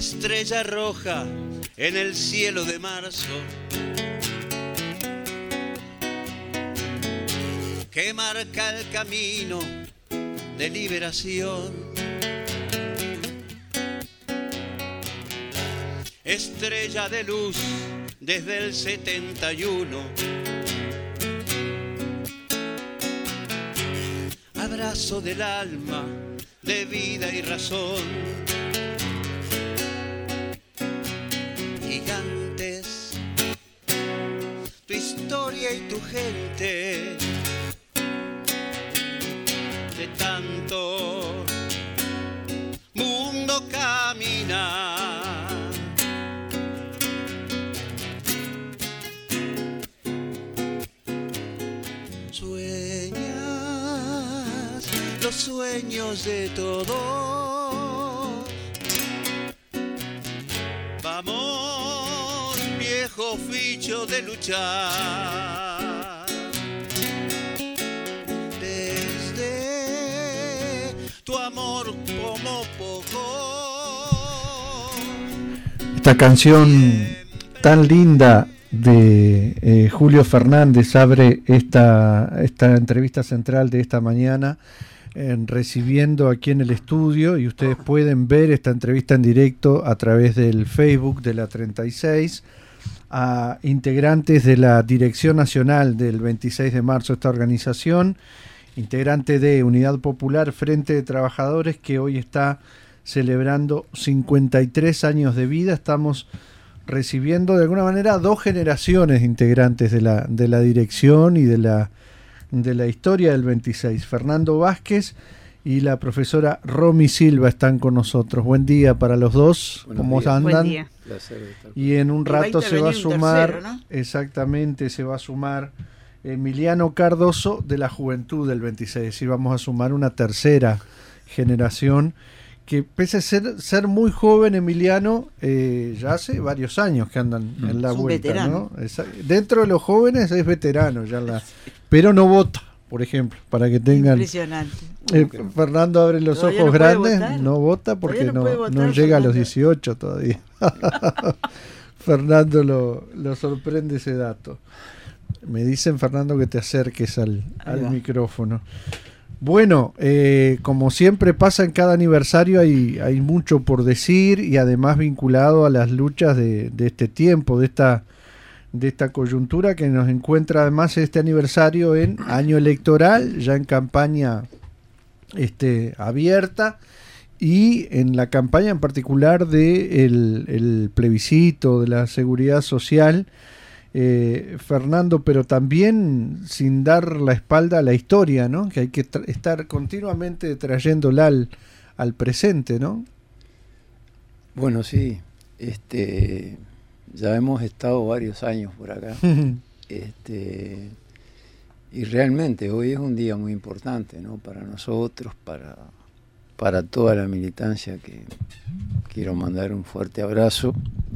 estrella roja en el cielo de marzo, que marca el camino de liberación. Estrella de luz desde el 71, abrazo del alma de vida y razón. Gigantes, tu historia y tu gente, de tanto mundo camina. Sueñas los sueños de todos. Vamos, viejo ficho, de luchar. Desde tu amor como poco. Esta canción tan linda de Julio Fernández abre esta entrevista central de esta mañana, recibiendo aquí en el estudio, y ustedes pueden ver esta entrevista en directo a través del Facebook de la 36, a integrantes de la Dirección Nacional del 26 de marzo, esta organización, integrante de Unidad Popular Frente de Trabajadores, que hoy está celebrando 53 años de vida. Estamos recibiendo de alguna manera dos generaciones de integrantes de la dirección y de la historia del 26. Fernando Vázquez y la profesora Romy Silva están con nosotros. Buen día para los dos. Buenos ¿Cómo días. andan? Buen día. Y en un rato se va a sumar, tercero, ¿no? exactamente, se va a sumar Emiliano Cardoso de la Juventud del 26. Es decir, vamos a sumar una tercera generación que, pese a ser muy joven, Emiliano, ya hace varios años que andan en la vuelta, ¿no? Dentro de los jóvenes es veterano, pero no vota, por ejemplo, para que tengan. Impresionante. Fernando abre los ¿Todavía ojos no puede grandes, votar? no vota porque ¿Todavía no puede votar, no llega a los Fernando? 18 todavía. Fernando lo sorprende ese dato. Me dicen, Fernando, que te acerques al micrófono. Bueno, como siempre pasa en cada aniversario, hay mucho por decir, y además vinculado a las luchas de este tiempo, de esta coyuntura que nos encuentra además este aniversario en año electoral, ya en campaña abierta, y en la campaña en particular de el plebiscito de la seguridad social. Fernando, pero también sin dar la espalda a la historia, ¿no? Que hay que estar continuamente trayéndola al presente, ¿no? Bueno, sí, ya hemos estado varios años por acá, y realmente hoy es un día muy importante, ¿no? Para nosotros, para toda la militancia, que quiero mandar un fuerte abrazo.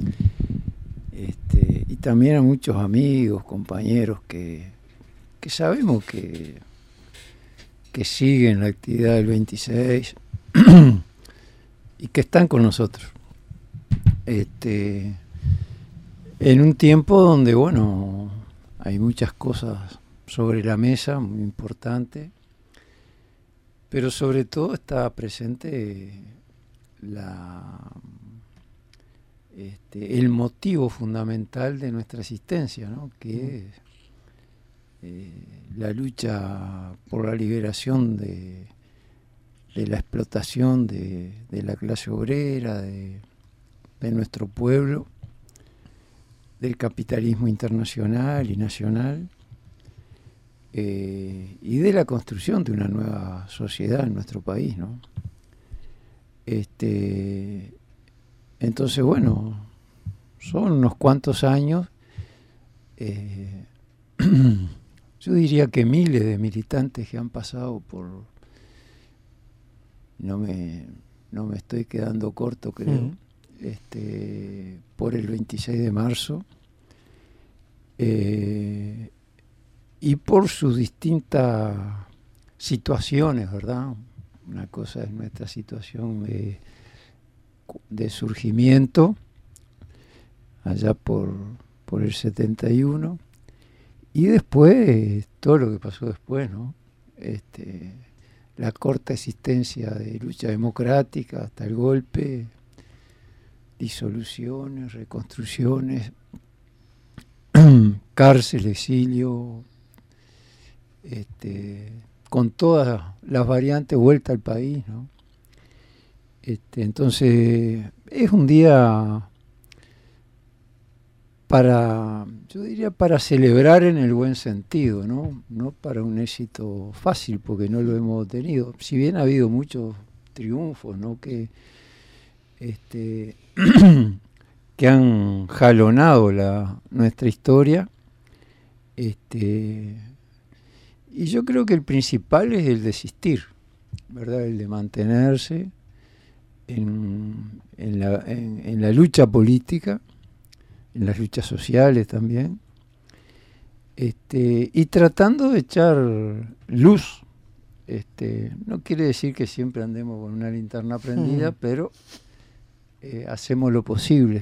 Y también a muchos amigos, compañeros que sabemos que siguen la actividad del 26 y que están con nosotros. En un tiempo donde, bueno, hay muchas cosas sobre la mesa muy importantes, pero sobre todo está presente el motivo fundamental de nuestra existencia, ¿no? Que es la lucha por la liberación de la explotación de la clase obrera, de nuestro pueblo, del capitalismo internacional y nacional, y de la construcción de una nueva sociedad en nuestro país, ¿no? Entonces, bueno, son unos cuantos años, yo diría que miles de militantes que han pasado por, no me estoy quedando corto, creo, por el 26 de marzo, y por sus distintas situaciones, ¿verdad? Una cosa es nuestra situación de surgimiento, allá por el 71, y después todo lo que pasó después, ¿no? La corta existencia de lucha democrática hasta el golpe, disoluciones, reconstrucciones, cárcel, exilio, con todas las variantes, vuelta al país, ¿no? Entonces es un día yo diría para celebrar en el buen sentido, ¿no? No para un éxito fácil, porque no lo hemos tenido. Si bien ha habido muchos triunfos, ¿no? Que han jalonado nuestra historia, y yo creo que el principal es el desistir, ¿verdad? El de mantenerse en la lucha política, en las luchas sociales también, y tratando de echar luz. No quiere decir que siempre andemos con una linterna prendida, pero hacemos lo posible.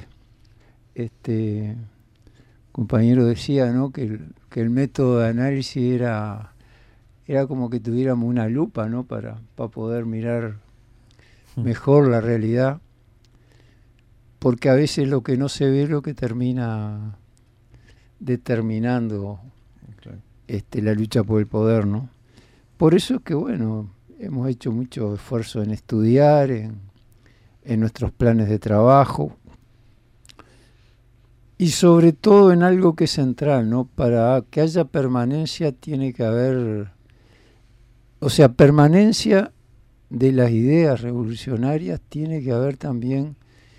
Compañero decía, ¿no?, que el método de análisis era como que tuviéramos una lupa, ¿no?, para poder mirar mejor la realidad, porque a veces lo que no se ve es lo que termina determinando la lucha por el poder, ¿no? Por eso es que, bueno, hemos hecho mucho esfuerzo en estudiar, en nuestros planes de trabajo, y sobre todo en algo que es central, ¿no? Para que haya permanencia tiene que haber, o sea, permanencia de las ideas revolucionarias, tiene que haber también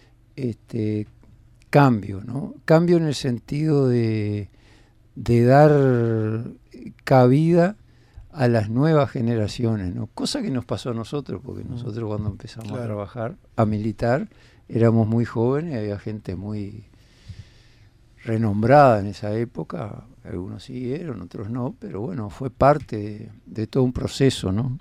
cambio, ¿no? Cambio en el sentido de dar cabida a las nuevas generaciones, ¿no? Cosa que nos pasó a nosotros, porque nosotros cuando empezamos a trabajar, a militar, éramos muy jóvenes, había gente muy renombrada en esa época, algunos siguieron, otros no, pero bueno, fue parte de todo un proceso, ¿no?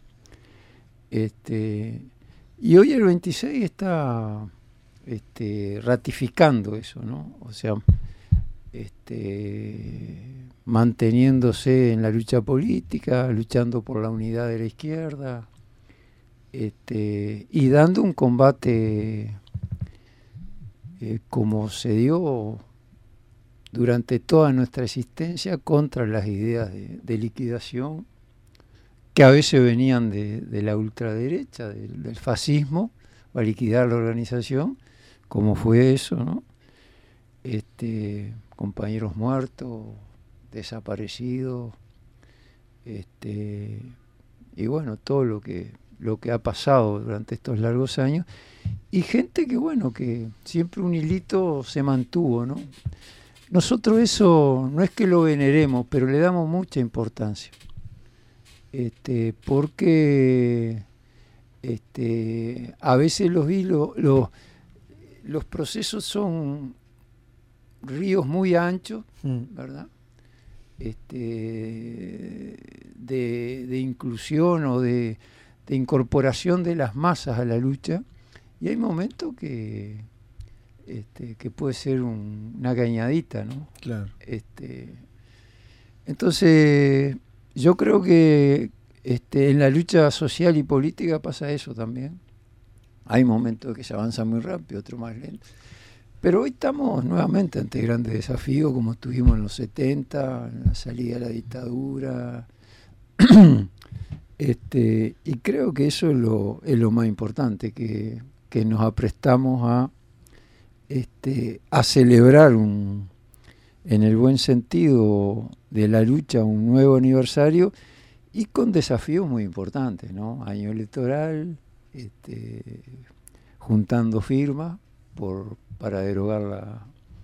Y hoy el 26 está ratificando eso, ¿no? O sea, manteniéndose en la lucha política, luchando por la unidad de la izquierda, y dando un combate como se dio durante toda nuestra existencia contra las ideas de liquidación que a veces venían de la ultraderecha, del fascismo, para liquidar la organización, como fue eso, ¿no? Compañeros muertos, desaparecidos, y bueno, todo lo que ha pasado durante estos largos años, y gente que, bueno, que siempre un hilito se mantuvo, ¿no? Nosotros eso no es que lo veneremos, pero le damos mucha importancia, porque a veces los procesos son ríos muy anchos, ¿verdad? De inclusión o de incorporación de las masas a la lucha, y hay momentos que puede ser una cañadita, ¿no? Claro. Entonces, yo creo que en la lucha social y política pasa eso también. Hay momentos que se avanza muy rápido, otros más lento. Pero hoy estamos nuevamente ante grandes desafíos, como estuvimos en los 70, en la salida de la dictadura. Y creo que eso es lo más importante, que nos aprestamos a celebrar en el buen sentido de la lucha un nuevo aniversario, y con desafíos muy importantes, ¿no? Año electoral, juntando firmas para derogar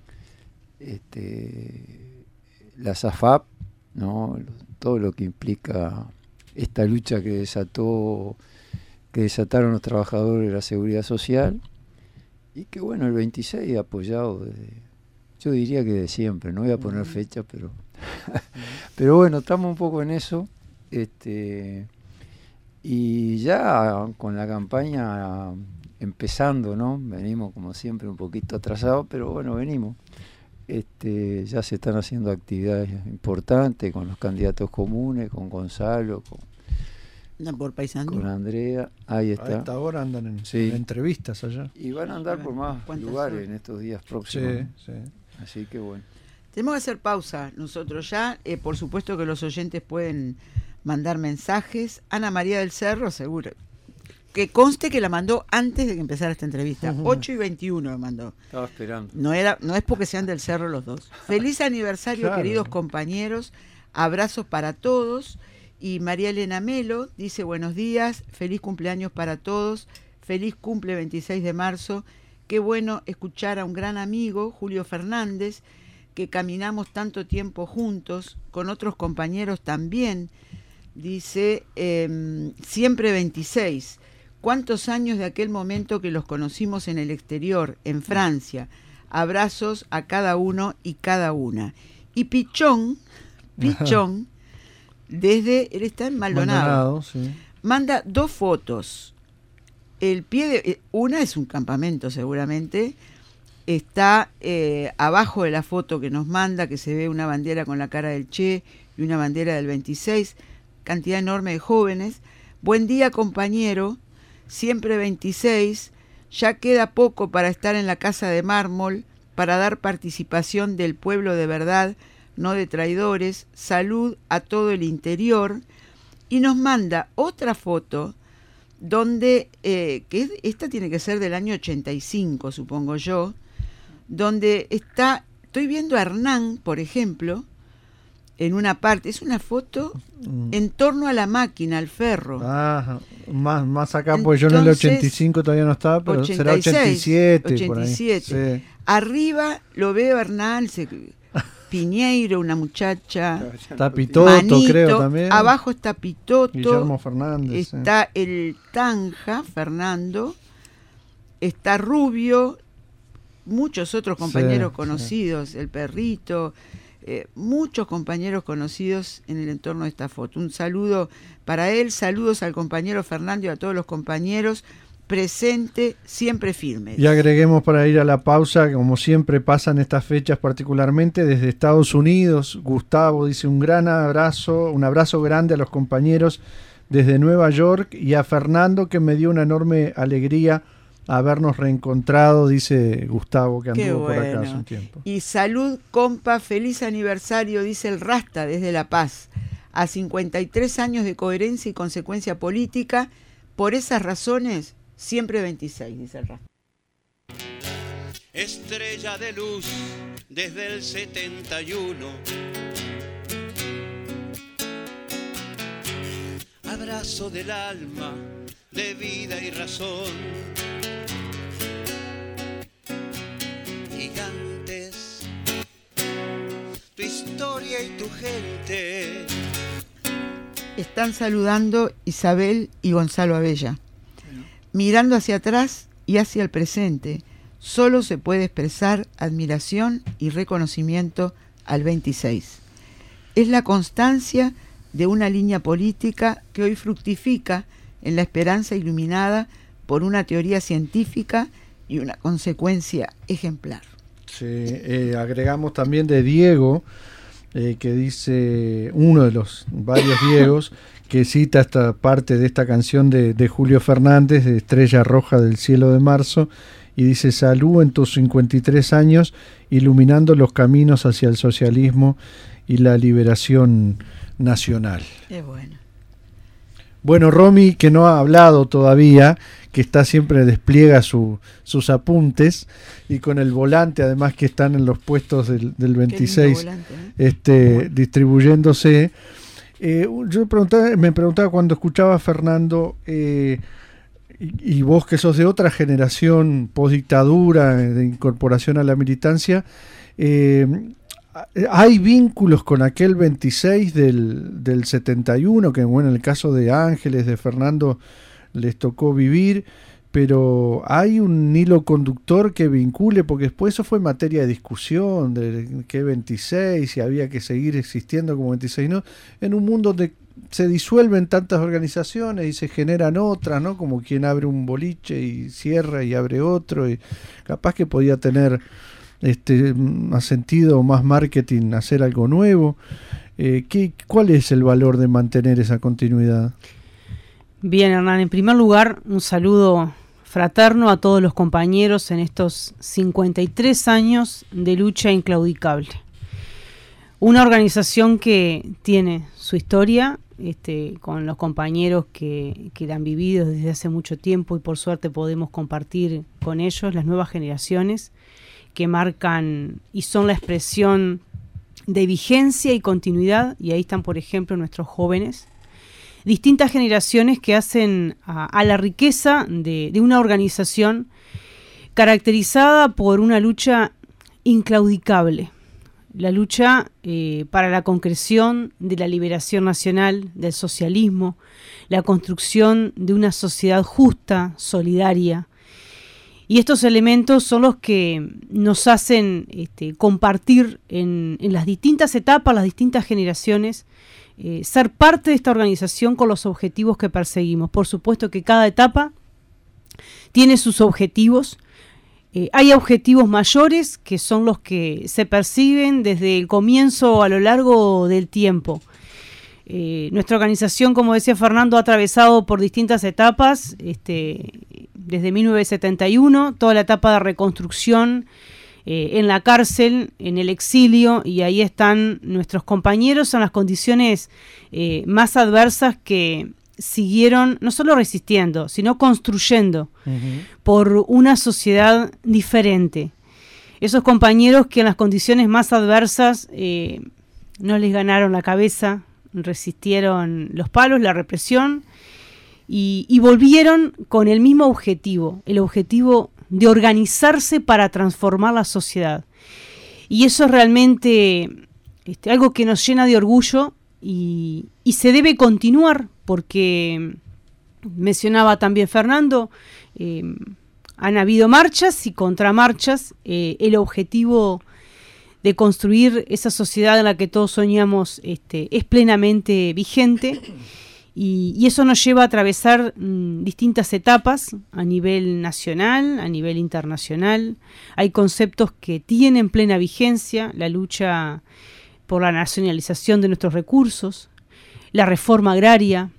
la SAFAP, ¿no? Todo lo que implica esta lucha que desataron los trabajadores de la seguridad social, y que bueno, el 26 apoyado yo diría que de siempre, no voy a poner fecha, pero pero bueno, estamos un poco en eso, y ya con la campaña empezando, ¿no? Venimos como siempre un poquito atrasados, pero bueno, venimos. Ya se están haciendo actividades importantes con los candidatos comunes, con Gonzalo, Andan por Paysandú. con Andrea, ahí está. A esta hora andan en entrevistas allá. Y van a andar por más lugares en estos días próximos. Sí. Así que bueno. Tenemos que hacer pausa nosotros ya. Por supuesto que los oyentes pueden mandar mensajes. Ana María del Cerro, seguro. Que conste que la mandó antes de que empezara esta entrevista. 8:21 me mandó. Estaba esperando. No es porque sean del Cerro los dos. Feliz aniversario, claro, queridos compañeros. Abrazos para todos. Y María Elena Melo dice: buenos días, feliz cumpleaños para todos. Feliz cumple 26 de marzo. Qué bueno escuchar a un gran amigo, Julio Fernández, que caminamos tanto tiempo juntos, con otros compañeros también. Dice, siempre 26. ¿Cuántos años de aquel momento que los conocimos en el exterior, en Francia? Abrazos a cada uno y cada una. Y Pichón, él está en Maldonado, sí, manda 2 fotos. El pie una es un campamento seguramente. Está abajo de la foto que nos manda, que se ve una bandera con la cara del Che y una bandera del 26. Cantidad enorme de jóvenes. Buen día, compañero. Siempre 26, ya queda poco para estar en la Casa de Mármol, para dar participación del pueblo de verdad, no de traidores. Salud a todo el interior. Y nos manda otra foto donde, esta tiene que ser del año 85, supongo yo, donde estoy viendo a Hernán, por ejemplo, en una parte. Es una foto en torno a la máquina, al ferro. Más acá, pues yo en el 85 todavía no estaba, pero 86, será 87. Por ahí. Sí. Arriba lo veo a Hernán, Piñeiro, una muchacha. Está Pitoto, Manito, creo también. Abajo está Pitoto. Guillermo Fernández. Está el Tanja, Fernando. Está Rubio. Muchos otros compañeros conocidos, el Perrito. Muchos compañeros conocidos en el entorno de esta foto. Un saludo para él, saludos al compañero Fernando y a todos los compañeros. Presente, siempre firme. Y agreguemos para ir a la pausa, como siempre pasan estas fechas particularmente desde Estados Unidos. Gustavo dice: un abrazo grande a los compañeros desde Nueva York, y a Fernando, que me dio una enorme alegría habernos reencontrado, dice Gustavo, que anduvo por acá hace un tiempo. Y salud, compa, feliz aniversario, dice el Rasta desde La Paz, a 53 años de coherencia y consecuencia política. Por esas razones, siempre 26, dice el Rasta. Estrella de luz desde el 71. Abrazo del alma, de vida y razón. Gigantes, tu historia y tu gente. Están saludando Isabel y Gonzalo Abella. Mirando hacia atrás y hacia el presente, solo se puede expresar admiración y reconocimiento al 26. Es la constancia de una línea política que hoy fructifica en la esperanza iluminada por una teoría científica y una consecuencia ejemplar. Sí, agregamos también de Diego, que dice, uno de los varios Diegos, que cita esta parte de esta canción de Julio Fernández, de Estrella Roja del Cielo de Marzo, y dice: salud en tus 53 años, iluminando los caminos hacia el socialismo y la liberación nacional. Qué bueno. Bueno, Romy, que no ha hablado todavía, que está siempre despliega sus apuntes, y con el volante, además, que están en los puestos del 26, volante, distribuyéndose. Yo me preguntaba cuando escuchaba a Fernando, y vos que sos de otra generación postdictadura, de incorporación a la militancia, ¿hay vínculos con aquel 26 del 71, que bueno, en el caso de Ángeles, de Fernando, les tocó vivir? pero hay un hilo conductor que vincule, porque después eso fue materia de discusión, de que 26, si había que seguir existiendo como 26, ¿no? En un mundo donde se disuelven tantas organizaciones y se generan otras, ¿no? Como quien abre un boliche y cierra y abre otro, y capaz que podía tener más sentido, más marketing, hacer algo nuevo. ¿Cuál es el valor de mantener esa continuidad? Bien, Hernán, en primer lugar, un saludo fraterno a todos los compañeros en estos 53 años de lucha inclaudicable. Una organización que tiene su historia, con los compañeros que la han vivido desde hace mucho tiempo, y por suerte podemos compartir con ellos, las nuevas generaciones que marcan y son la expresión de vigencia y continuidad, y ahí están, por ejemplo, nuestros jóvenes. Distintas generaciones que hacen a la riqueza de una organización caracterizada por una lucha inclaudicable. La lucha para la concreción de la liberación nacional, del socialismo, la construcción de una sociedad justa, solidaria. Y estos elementos son los que nos hacen compartir en las distintas etapas, las distintas generaciones, ser parte de esta organización con los objetivos que perseguimos. Por supuesto que cada etapa tiene sus objetivos. Hay objetivos mayores que son los que se perciben desde el comienzo a lo largo del tiempo. Nuestra organización, como decía Fernando, ha atravesado por distintas etapas, desde 1971, toda la etapa de reconstrucción en la cárcel, en el exilio, y ahí están nuestros compañeros en las condiciones más adversas que siguieron no solo resistiendo, sino construyendo por una sociedad diferente. Esos compañeros que en las condiciones más adversas no les ganaron la cabeza, resistieron los palos, la represión, y volvieron con el mismo objetivo, el objetivo de organizarse para transformar la sociedad. Y eso es realmente algo que nos llena de orgullo, y se debe continuar, porque mencionaba también Fernando, han habido marchas y contramarchas. El objetivo de construir esa sociedad en la que todos soñamos es plenamente vigente, y eso nos lleva a atravesar distintas etapas a nivel nacional, a nivel internacional. Hay conceptos que tienen plena vigencia: la lucha por la nacionalización de nuestros recursos, la reforma agraria,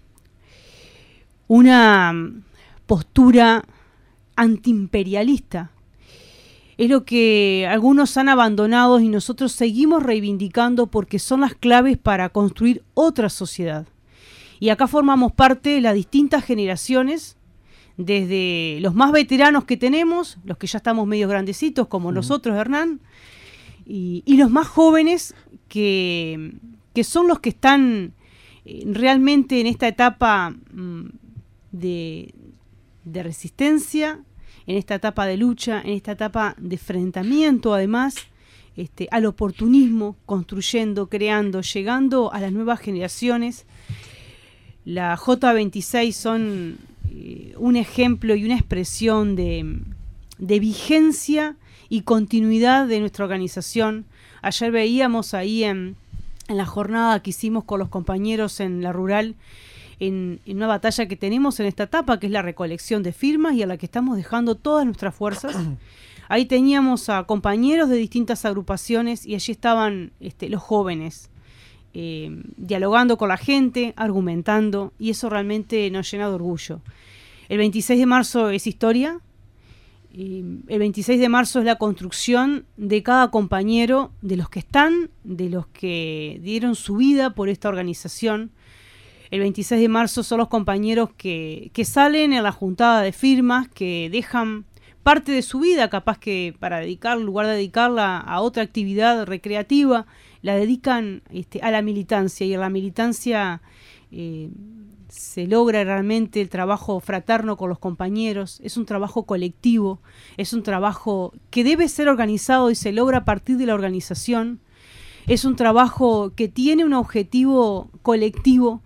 una postura antiimperialista. Es lo que algunos han abandonado y nosotros seguimos reivindicando, porque son las claves para construir otra sociedad. Y acá formamos parte de las distintas generaciones, desde los más veteranos que tenemos, los que ya estamos medio grandecitos, como nosotros, Hernán, y los más jóvenes que son los que están realmente en esta etapa de resistencia, en esta etapa de lucha, en esta etapa de enfrentamiento, además, al oportunismo, construyendo, creando, llegando a las nuevas generaciones. La J26 son un ejemplo y una expresión de vigencia y continuidad de nuestra organización. Ayer veíamos ahí en la jornada que hicimos con los compañeros en la rural, en una batalla que tenemos en esta etapa, que es la recolección de firmas, y a la que estamos dejando todas nuestras fuerzas. Ahí teníamos a compañeros de distintas agrupaciones, y allí estaban los jóvenes, dialogando con la gente, argumentando, y eso realmente nos llena de orgullo. El 26 de marzo es historia. El 26 de marzo es la construcción de cada compañero, de los que están, de los que dieron su vida por esta organización. El 26 de marzo son los compañeros que salen en la juntada de firmas, que dejan parte de su vida, capaz que para dedicar, en lugar de dedicarla a otra actividad recreativa, la dedican a la militancia, y en la militancia se logra realmente el trabajo fraterno con los compañeros. Es un trabajo colectivo, es un trabajo que debe ser organizado y se logra a partir de la organización. Es un trabajo que tiene un objetivo colectivo,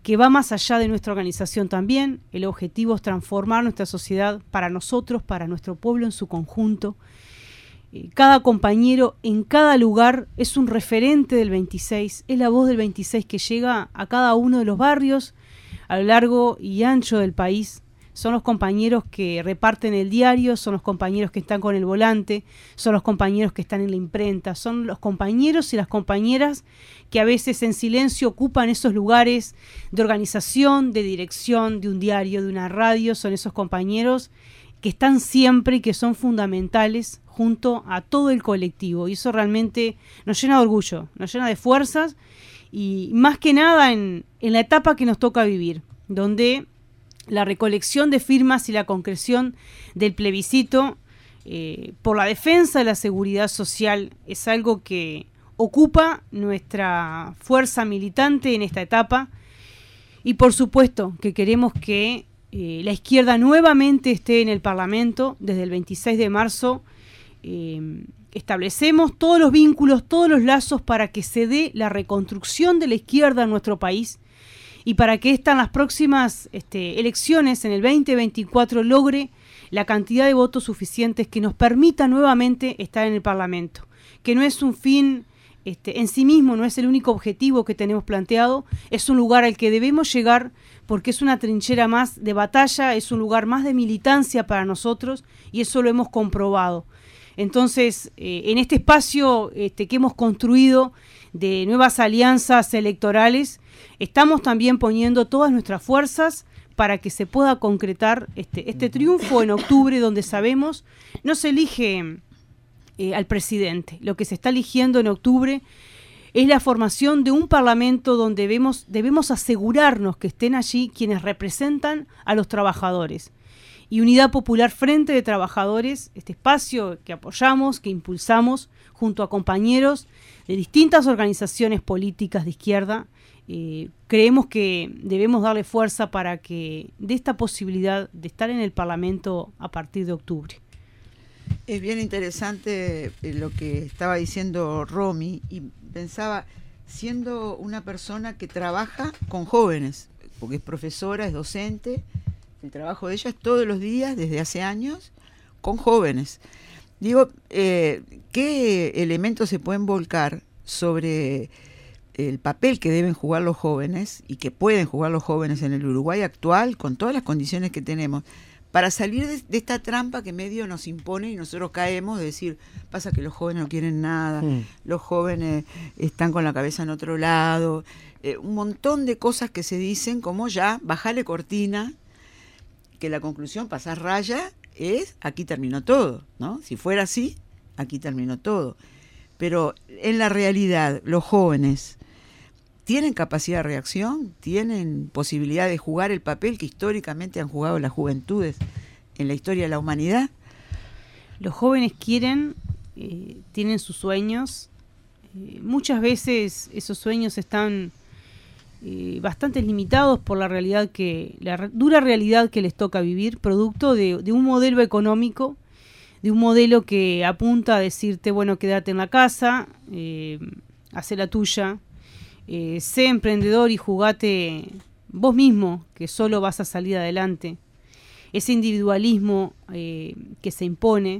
que va más allá de nuestra organización también. El objetivo es transformar nuestra sociedad para nosotros, para nuestro pueblo en su conjunto. Cada compañero en cada lugar es un referente del 26, es la voz del 26 que llega a cada uno de los barrios a lo largo y ancho del país. Son los compañeros que reparten el diario, son los compañeros que están con el volante, son los compañeros que están en la imprenta, son los compañeros y las compañeras que a veces en silencio ocupan esos lugares de organización, de dirección, de un diario, de una radio. Son esos compañeros que están siempre y que son fundamentales junto a todo el colectivo. Y eso realmente nos llena de orgullo, nos llena de fuerzas y más que nada en la etapa que nos toca vivir, donde la recolección de firmas y la concreción del plebiscito por la defensa de la seguridad social es algo que ocupa nuestra fuerza militante en esta etapa. Y por supuesto que queremos que la izquierda nuevamente esté en el Parlamento. Desde el 26 de marzo establecemos todos los vínculos, todos los lazos para que se dé la reconstrucción de la izquierda en nuestro país y para que esta en las próximas elecciones, en el 2024, logre la cantidad de votos suficientes que nos permita nuevamente estar en el Parlamento, que no es un fin en sí mismo, no es el único objetivo que tenemos planteado, es un lugar al que debemos llegar porque es una trinchera más de batalla, es un lugar más de militancia para nosotros y eso lo hemos comprobado. Entonces, en este espacio que hemos construido de nuevas alianzas electorales, estamos también poniendo todas nuestras fuerzas para que se pueda concretar este triunfo en octubre, donde sabemos no se elige al presidente. Lo que se está eligiendo en octubre es la formación de un parlamento donde debemos asegurarnos que estén allí quienes representan a los trabajadores. Y Unidad Popular Frente de Trabajadores, este espacio que apoyamos, que impulsamos junto a compañeros de distintas organizaciones políticas de izquierda, creemos que debemos darle fuerza para que dé esta posibilidad de estar en el Parlamento a partir de octubre. Es bien interesante lo que estaba diciendo Romy, y pensaba, siendo una persona que trabaja con jóvenes, porque es profesora, es docente, el trabajo de ella es todos los días, desde hace años, con jóvenes. Digo, ¿qué elementos se pueden volcar sobre el papel que deben jugar los jóvenes y que pueden jugar los jóvenes en el Uruguay actual, con todas las condiciones que tenemos, para salir de esta trampa que medio nos impone y nosotros caemos de decir, pasa que los jóvenes no quieren nada, los jóvenes están con la cabeza en otro lado, un montón de cosas que se dicen como ya, bajale cortina, que la conclusión, pasar raya, es aquí terminó todo, ¿no? Si fuera así, aquí terminó todo. Pero en la realidad, los jóvenes tienen capacidad de reacción, tienen posibilidad de jugar el papel que históricamente han jugado las juventudes en la historia de la humanidad. Los jóvenes quieren, tienen sus sueños. Muchas veces esos sueños están bastante limitados por la realidad la dura realidad que les toca vivir, producto de un modelo económico, de un modelo que apunta a decirte, bueno, quédate en la casa, hacé la tuya, sé emprendedor y jugate vos mismo, que solo vas a salir adelante. Ese individualismo que se impone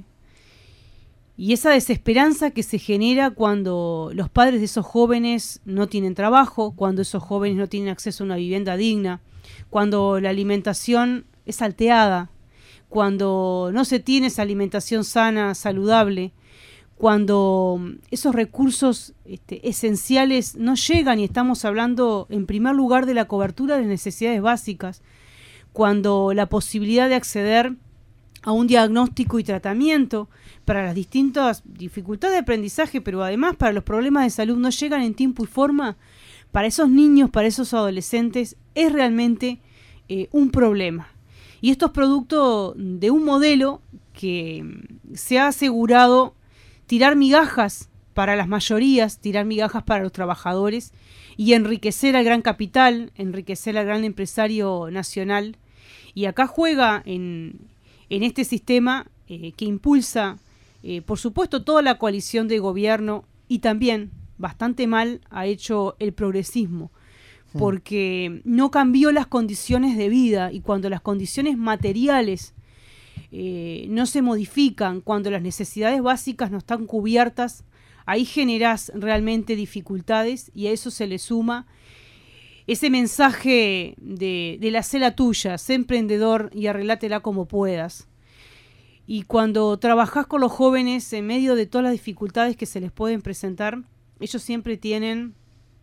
y esa desesperanza que se genera cuando los padres de esos jóvenes no tienen trabajo, cuando esos jóvenes no tienen acceso a una vivienda digna, cuando la alimentación es salteada, cuando no se tiene esa alimentación sana, saludable, cuando esos recursos esenciales no llegan, y estamos hablando en primer lugar de la cobertura de las necesidades básicas, cuando la posibilidad de acceder a un diagnóstico y tratamiento para las distintas dificultades de aprendizaje, pero además para los problemas de salud no llegan en tiempo y forma, para esos niños, para esos adolescentes, es realmente un problema. Y esto es producto de un modelo que se ha asegurado tirar migajas para las mayorías, tirar migajas para los trabajadores y enriquecer al gran capital, enriquecer al gran empresario nacional. Y acá juega en este sistema que impulsa, por supuesto, toda la coalición de gobierno, y también bastante mal ha hecho el progresismo, porque no cambió las condiciones de vida, y cuando las condiciones materiales no se modifican, cuando las necesidades básicas no están cubiertas, ahí generás realmente dificultades, y a eso se le suma ese mensaje de la sé la tuya, sé emprendedor y arreglátela como puedas. Y cuando trabajás con los jóvenes en medio de todas las dificultades que se les pueden presentar, ellos siempre tienen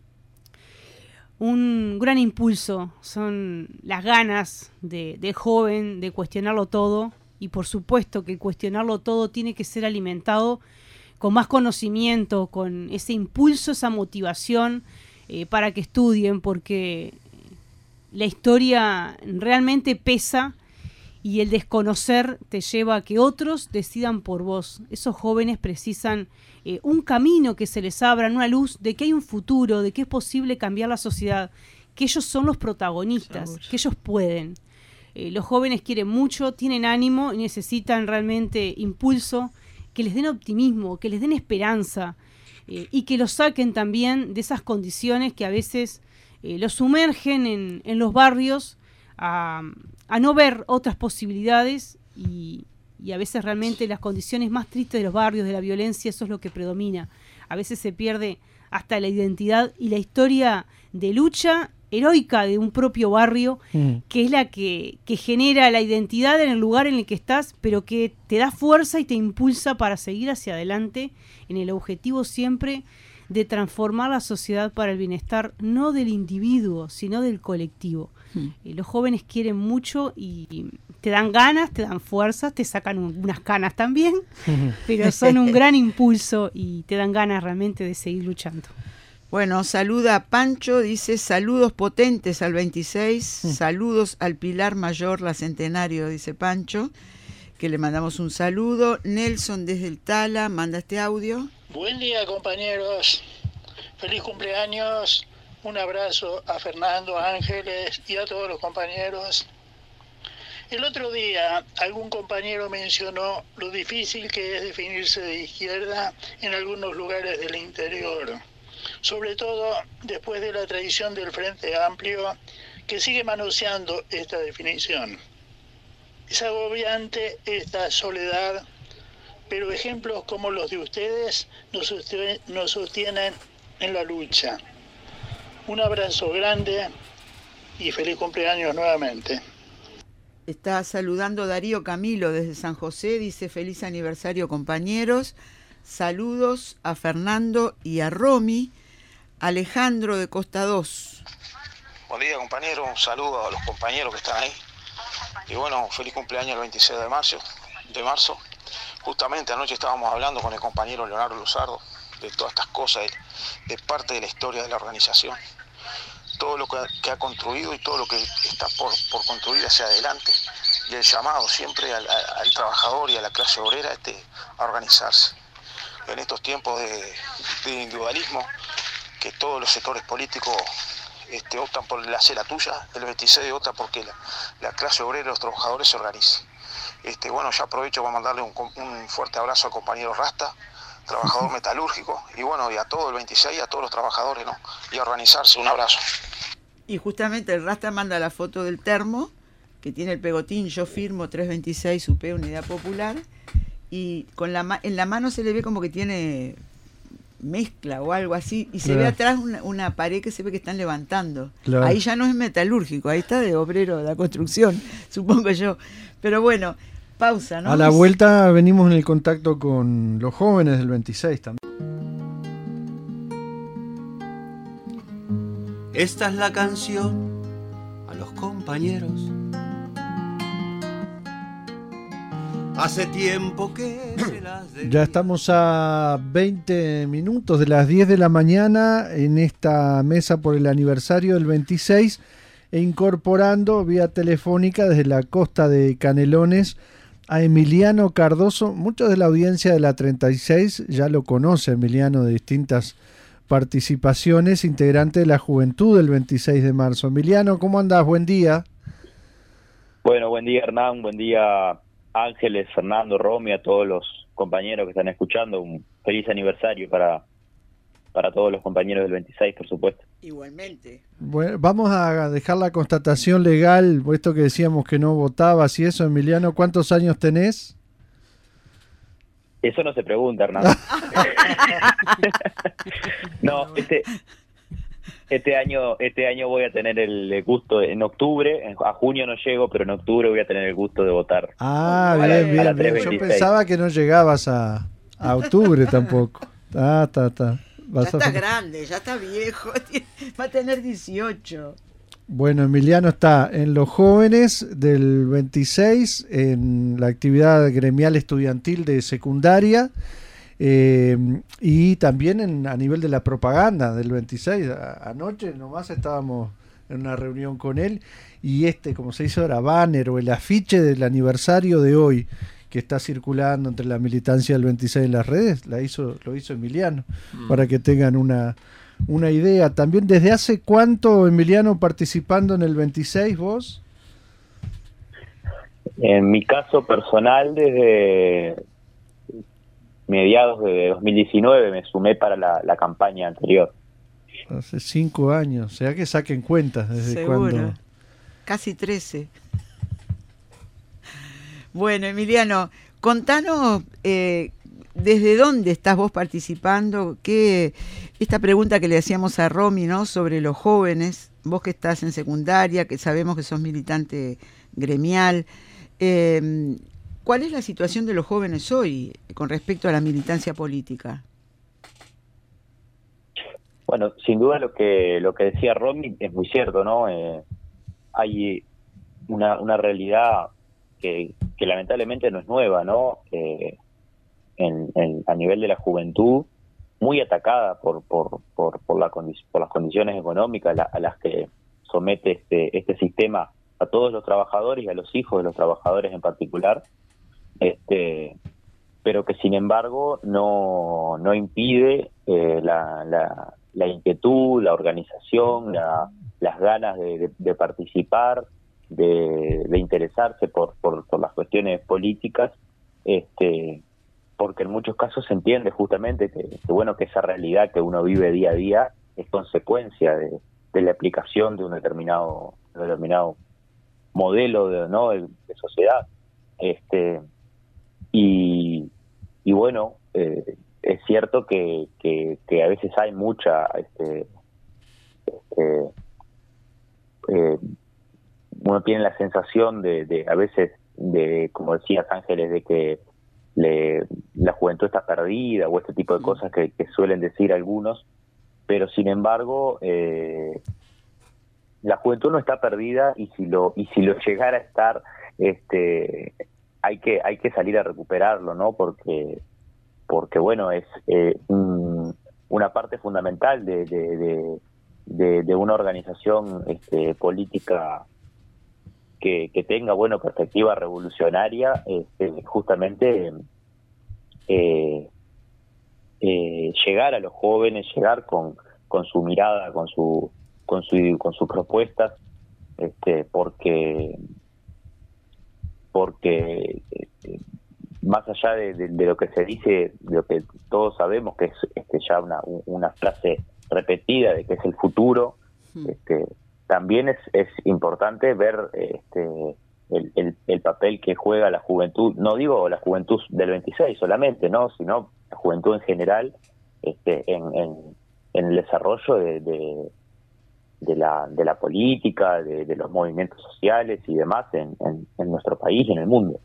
un gran impulso, son las ganas de joven, de cuestionarlo todo, y por supuesto que cuestionarlo todo tiene que ser alimentado con más conocimiento, con ese impulso, esa motivación para que estudien, porque la historia realmente pesa, y el desconocer te lleva a que otros decidan por vos. Esos jóvenes precisan un camino que se les abra, una luz de que hay un futuro, de que es posible cambiar la sociedad, que ellos son los protagonistas, que ellos pueden. Los jóvenes quieren mucho, tienen ánimo y necesitan realmente impulso, que les den optimismo, que les den esperanza, y que los saquen también de esas condiciones que a veces los sumergen en los barrios a no ver otras posibilidades, y a veces realmente las condiciones más tristes de los barrios, de la violencia, eso es lo que predomina. A veces se pierde hasta la identidad y la historia de lucha heroica de un propio barrio, que es la que genera la identidad en el lugar en el que estás, pero que te da fuerza y te impulsa para seguir hacia adelante en el objetivo siempre de transformar la sociedad para el bienestar, no del individuo, sino del colectivo. Los jóvenes quieren mucho y te dan ganas, te dan fuerzas, te sacan unas canas también, pero son un gran impulso y te dan ganas realmente de seguir luchando. Bueno, saluda a Pancho, dice saludos potentes al 26, saludos al Pilar Mayor, la Centenario, dice Pancho, que le mandamos un saludo. Nelson desde el Tala manda este audio. Buen día, compañeros, feliz cumpleaños, un abrazo a Fernando, a Ángeles y a todos los compañeros. El otro día algún compañero mencionó lo difícil que es definirse de izquierda en algunos lugares del interior, sobre todo después de la tradición del Frente Amplio, que sigue manoseando esta definición. Es agobiante esta soledad, pero ejemplos como los de ustedes nos sostienen en la lucha. Un abrazo grande y feliz cumpleaños nuevamente. Está saludando Darío Camilo desde San José, dice feliz aniversario, compañeros. Saludos a Fernando y a Romy. Alejandro de Costa 2. Buen día, compañero, un saludo a los compañeros que están ahí. Y bueno, feliz cumpleaños el 26 de marzo. Justamente anoche estábamos hablando con el compañero Leonardo Luzardo de todas estas cosas, de parte de la historia de la organización, todo lo que ha construido y todo lo que está por construir hacia adelante, y el llamado siempre al trabajador y a la clase obrera a organizarse. En estos tiempos de individualismo, que todos los sectores políticos optan por la sé la tuya, el 26 opta porque la clase obrera y los trabajadores se organicen. Bueno, ya aprovecho para mandarle un fuerte abrazo al compañero Rasta, trabajador metalúrgico, y bueno, y a todo el 26, a todos los trabajadores, ¿no? Y a organizarse, un abrazo. Y justamente el Rasta manda la foto del termo, que tiene el pegotín, yo firmo 326 UP Unidad Popular, y en la mano se le ve como que tiene mezcla o algo así, y se ve atrás una pared que se ve que están levantando. Claro. Ahí ya no es metalúrgico, ahí está de obrero de la construcción, supongo yo. Pero bueno, pausa, ¿no? A la vuelta venimos en el contacto con los jóvenes del 26 también. Esta es la canción a los compañeros. Hace tiempo que se las debí. Ya estamos a 20 minutos de las 10 de la mañana en esta mesa por el aniversario del 26, e incorporando vía telefónica desde la costa de Canelones a Emiliano Cardoso. Muchos de la audiencia de la 36 ya lo conoce, Emiliano, de distintas participaciones, integrante de la Juventud del 26 de marzo. Emiliano, ¿cómo andás? Buen día. Bueno, buen día, Hernán, buen día, Ángeles, Fernando, Romy, a todos los compañeros que están escuchando. Un feliz aniversario para para todos los compañeros del 26, por supuesto. Igualmente. Bueno, vamos a dejar la constatación legal, puesto que decíamos que no votabas y eso. Emiliano, ¿cuántos años tenés? Eso no se pregunta, Hernán. No, este año voy a tener el gusto en octubre, a junio no llego, pero en octubre voy a tener el gusto de votar. Ah, bien. Yo pensaba que no llegabas a octubre tampoco. Ya estás grande, ya estás viejo, va a tener 18. Bueno, Emiliano está en los jóvenes del 26, en la actividad gremial estudiantil de secundaria, y también a nivel de la propaganda del 26. Anoche nomás estábamos en una reunión con él, y como se dice ahora, banner o el afiche del aniversario de hoy, que está circulando entre la militancia del 26 en las redes, lo hizo Emiliano, para que tengan una idea. También, ¿desde hace cuánto, Emiliano, participando en el 26 vos? En mi caso personal, desde mediados de 2019 me sumé para la campaña anterior. Hace 5 años, o sea que saquen cuentas desde cuándo. Casi 13. Bueno, Emiliano, contanos desde dónde estás vos participando, esta pregunta que le hacíamos a Romy, ¿no?, sobre los jóvenes, vos que estás en secundaria, que sabemos que sos militante gremial, ¿cuál es la situación de los jóvenes hoy con respecto a la militancia política? Bueno, sin duda lo que decía Romy es muy cierto, ¿no? Hay una realidad que lamentablemente no es nueva, ¿no? A nivel de la juventud, muy atacada por las condiciones económicas a las que somete este sistema a todos los trabajadores y a los hijos de los trabajadores en particular, pero que sin embargo no impide la inquietud, la organización, las ganas de participar, de interesarse por las cuestiones políticas, porque en muchos casos se entiende justamente que esa realidad que uno vive día a día es consecuencia de la aplicación de un determinado modelo de sociedad. Y bueno, es cierto que a veces hay mucha uno tiene la sensación de a veces, como decías, Ángeles, de que la juventud está perdida o este tipo de cosas que suelen decir algunos, pero sin embargo la juventud no está perdida, y si lo llegara a estar, hay que salir a recuperarlo, ¿no? Porque bueno, es una parte fundamental de una organización política que tenga perspectiva revolucionaria, justamente llegar a los jóvenes, llegar con su mirada, con sus propuestas, porque más allá de lo que se dice, de lo que todos sabemos, que es ya una frase repetida de que es el futuro, también es importante ver el papel que juega la juventud, no digo la juventud del 26 solamente, no, sino la juventud en general, en el desarrollo de la política, de los movimientos sociales y demás en nuestro país y en el mundo.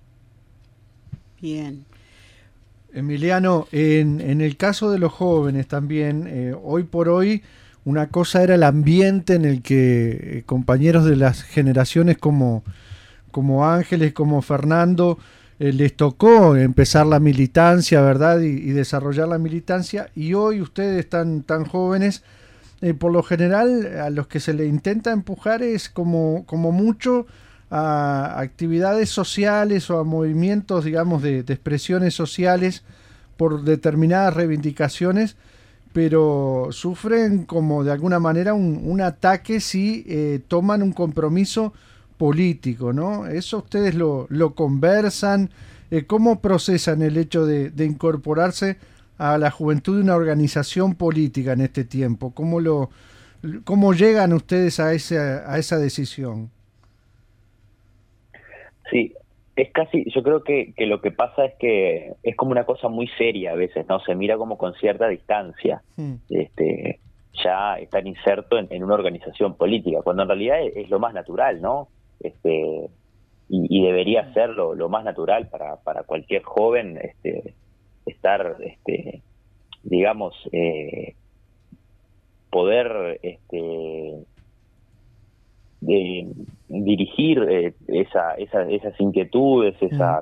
Bien. Emiliano, en el caso de los jóvenes también, hoy por hoy, una cosa era el ambiente en el que compañeros de las generaciones como Ángeles, como Fernando, les tocó empezar la militancia, ¿verdad? Y desarrollar la militancia, y hoy ustedes tan jóvenes, por lo general a los que se le intenta empujar es como mucho a actividades sociales o a movimientos, digamos, de expresiones sociales por determinadas reivindicaciones, pero sufren como de alguna manera un ataque si toman un compromiso político, ¿no? ¿Eso ustedes lo conversan? ¿Cómo procesan el hecho de incorporarse a la juventud de una organización política en este tiempo? ¿Cómo llegan ustedes a esa decisión? Sí, es casi, yo creo que lo que pasa es que es como una cosa muy seria a veces, ¿no? Se mira como con cierta distancia. Ya estar inserto en una organización política, cuando en realidad es lo más natural, ¿no? Y debería ser lo más natural para cualquier joven, estar, digamos, poder dirigir esas inquietudes, esas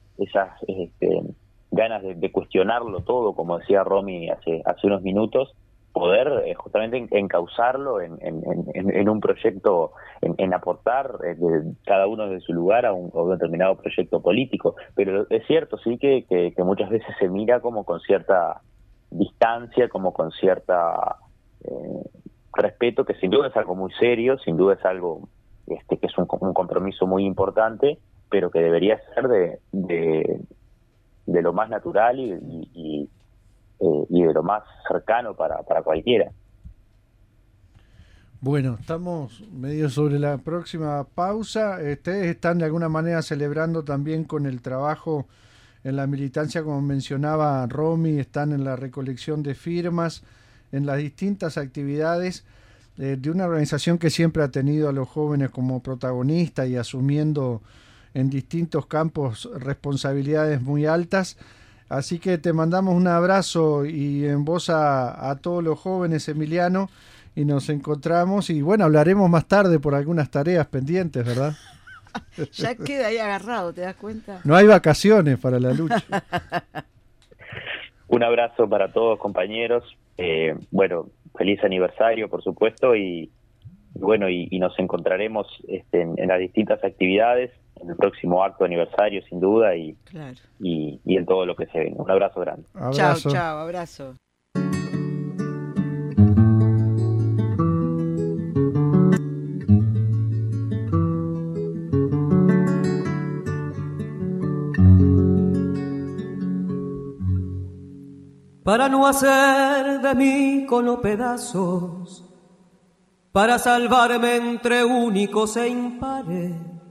ganas de cuestionarlo todo, como decía Romy hace unos minutos, poder justamente encauzarlo en un proyecto, en aportar cada uno de su lugar a un determinado proyecto político. Pero es cierto, sí, que muchas veces se mira como con cierta distancia, como con cierta respeto, que sin duda es algo muy serio, sin duda es algo que es un compromiso muy importante, pero que debería ser de lo más natural y de lo más cercano para cualquiera. Bueno, estamos medio sobre la próxima pausa. Ustedes están de alguna manera celebrando también con el trabajo en la militancia, como mencionaba Romy, están en la recolección de firmas, en las distintas actividades de una organización que siempre ha tenido a los jóvenes como protagonistas y asumiendo en distintos campos responsabilidades muy altas. Así que te mandamos un abrazo y en voz a todos los jóvenes, Emiliano, y nos encontramos y bueno, hablaremos más tarde por algunas tareas pendientes, ¿verdad? Ya queda ahí agarrado, ¿te das cuenta? No hay vacaciones para la lucha. Un abrazo para todos, compañeros. Bueno, feliz aniversario, por supuesto, y bueno, y nos encontraremos en las distintas actividades, en el próximo acto aniversario, sin duda, y en todo lo que se venga. Un abrazo grande. Abrazo. Chao, abrazo. Para no hacer de mí cono pedazos, para salvarme entre únicos e impares,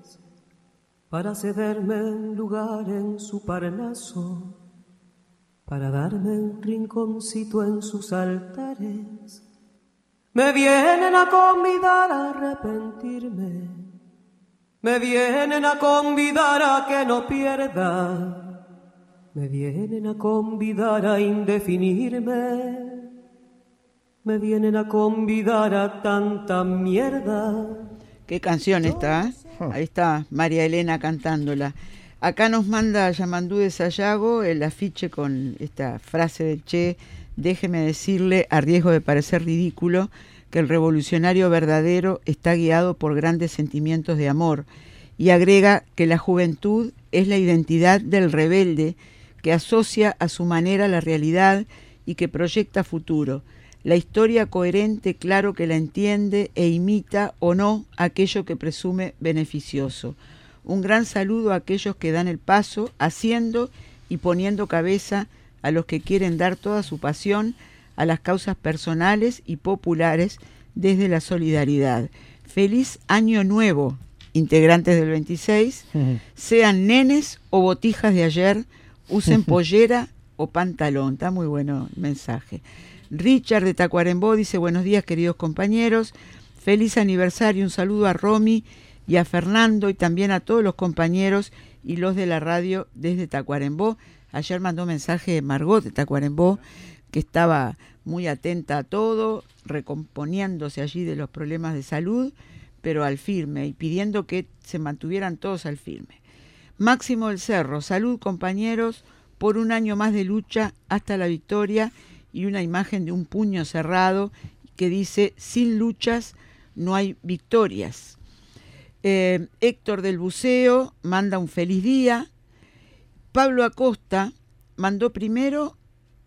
para cederme un lugar en su parnaso, para darme un rinconcito en sus altares. Me vienen a convidar a arrepentirme, me vienen a convidar a que no pierda, me vienen a convidar a indefinirme, me vienen a convidar a tanta mierda. Qué canción esta, ¿eh? Ahí está María Elena cantándola. Acá nos manda Yamandú de Sayago el afiche con esta frase del Che: déjeme decirle, a riesgo de parecer ridículo, que el revolucionario verdadero está guiado por grandes sentimientos de amor, y agrega que la juventud es la identidad del rebelde que asocia a su manera la realidad y que proyecta futuro. La historia coherente, claro que la entiende e imita o no aquello que presume beneficioso. Un gran saludo a aquellos que dan el paso, haciendo y poniendo cabeza a los que quieren dar toda su pasión a las causas personales y populares desde la solidaridad. Feliz Año Nuevo, integrantes del 26, sean nenes o botijas de ayer, usen pollera o pantalón. Está muy bueno el mensaje. Richard de Tacuarembó dice: buenos días, queridos compañeros, feliz aniversario, un saludo a Romy y a Fernando y también a todos los compañeros y los de la radio desde Tacuarembó. Ayer mandó mensaje Margot de Tacuarembó, que estaba muy atenta a todo, recomponiéndose allí de los problemas de salud, pero al firme y pidiendo que se mantuvieran todos al firme. Máximo del Cerro: salud, compañeros, por un año más de lucha hasta la victoria, y una imagen de un puño cerrado que dice: sin luchas no hay victorias. Héctor del Buceo manda un feliz día. Pablo Acosta mandó primero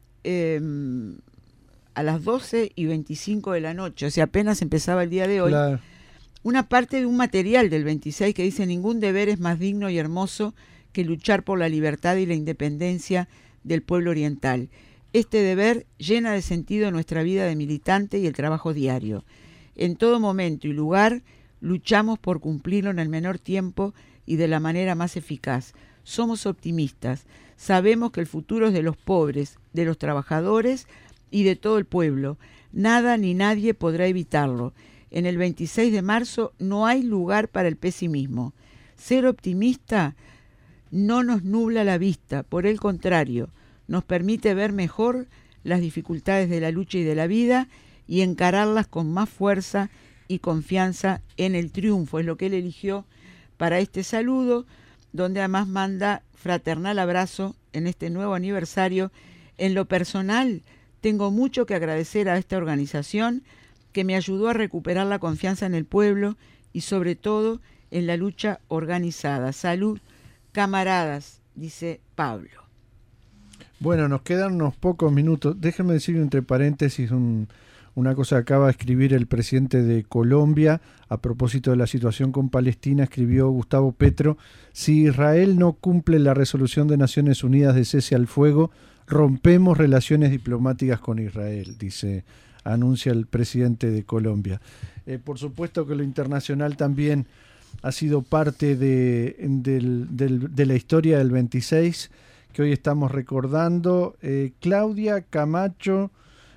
a las 12:25 de la noche, o sea, apenas empezaba el día de hoy, claro, una parte de un material del 26 que dice: ningún deber es más digno y hermoso que luchar por la libertad y la independencia del pueblo oriental. Este deber llena de sentido nuestra vida de militante y el trabajo diario. En todo momento y lugar luchamos por cumplirlo en el menor tiempo y de la manera más eficaz. Somos optimistas. Sabemos que el futuro es de los pobres, de los trabajadores y de todo el pueblo. Nada ni nadie podrá evitarlo. En el 26 de marzo no hay lugar para el pesimismo. Ser optimista no nos nubla la vista, por el contrario, nos permite ver mejor las dificultades de la lucha y de la vida y encararlas con más fuerza y confianza en el triunfo. Es lo que él eligió para este saludo, donde además manda fraternal abrazo en este nuevo aniversario. En lo personal, tengo mucho que agradecer a esta organización que me ayudó a recuperar la confianza en el pueblo y sobre todo en la lucha organizada. Salud, camaradas, dice Pablo. Bueno, nos quedan unos pocos minutos. Déjenme decir entre paréntesis una cosa que acaba de escribir el presidente de Colombia a propósito de la situación con Palestina. Escribió Gustavo Petro: si Israel no cumple la resolución de Naciones Unidas de cese al fuego, rompemos relaciones diplomáticas con Israel, anuncia el presidente de Colombia. Por supuesto que lo internacional también ha sido parte de la historia del 26, que hoy estamos recordando. Claudia Camacho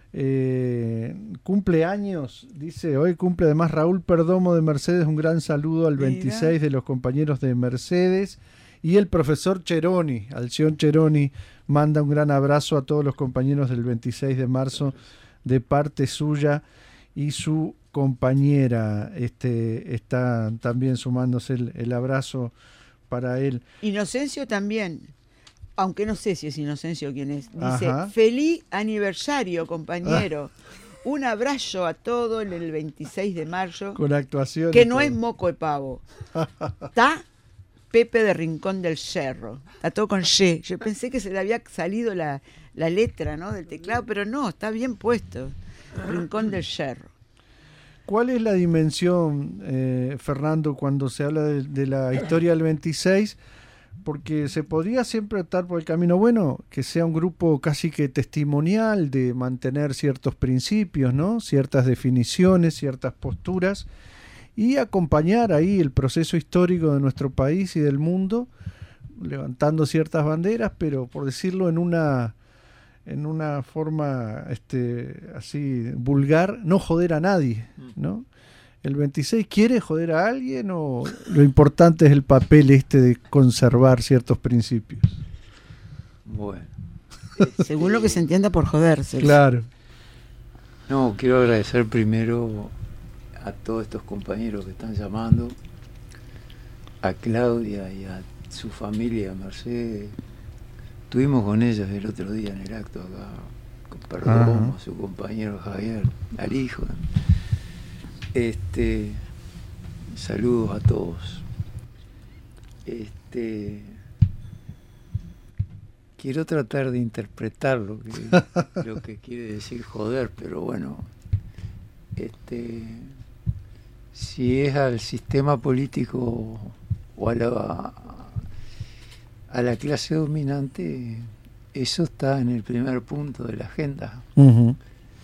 cumple años, dice, hoy cumple además Raúl Perdomo de Mercedes. Un gran saludo al 26 de los compañeros de Mercedes. Y el profesor Cheroni, Alción Cheroni, manda un gran abrazo a todos los compañeros del 26 de marzo de parte suya y su compañera. Está también sumándose el abrazo para él. Inocencio también, aunque no sé si es Inocencio quien es, dice: Ajá. feliz aniversario, compañero. Un abrazo a todos en el 26 de marzo. Con actuación. Que no es moco de pavo. Está Pepe de Rincón del Cerro. Está todo con Y. Yo pensé que se le había salido la letra, ¿no?, del teclado, pero no, está bien puesto. Rincón del Cerro. ¿Cuál es la dimensión, Fernando, cuando se habla de la historia del 26? Porque se podría siempre optar por el camino bueno, que sea un grupo casi que testimonial de mantener ciertos principios, ¿no?, ciertas definiciones, ciertas posturas, y acompañar ahí el proceso histórico de nuestro país y del mundo, levantando ciertas banderas, pero por decirlo en una forma así vulgar, no joder a nadie, ¿no? ¿El 26 quiere joder a alguien o lo importante es el papel de conservar ciertos principios? Bueno. Según lo que se entienda por joderse. Claro. No, quiero agradecer primero a todos estos compañeros que están llamando, a Claudia y a su familia, Mercedes. Estuvimos con ellos el otro día en el acto acá, con Perdomo, su compañero Javier, al hijo. Saludos a todos. Quiero tratar de interpretar lo que quiere decir joder, pero bueno, si es al sistema político o a la clase dominante, eso está en el primer punto de la agenda. Uh-huh.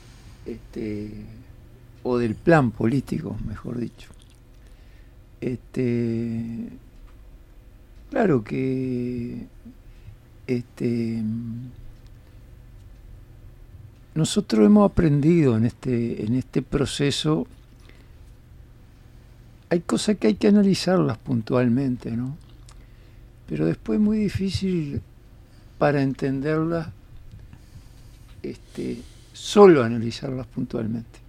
O del plan político, mejor dicho. Claro que nosotros hemos aprendido en este proceso. Hay cosas que hay que analizarlas puntualmente, ¿no? Pero después es muy difícil para entenderlas, solo analizarlas puntualmente.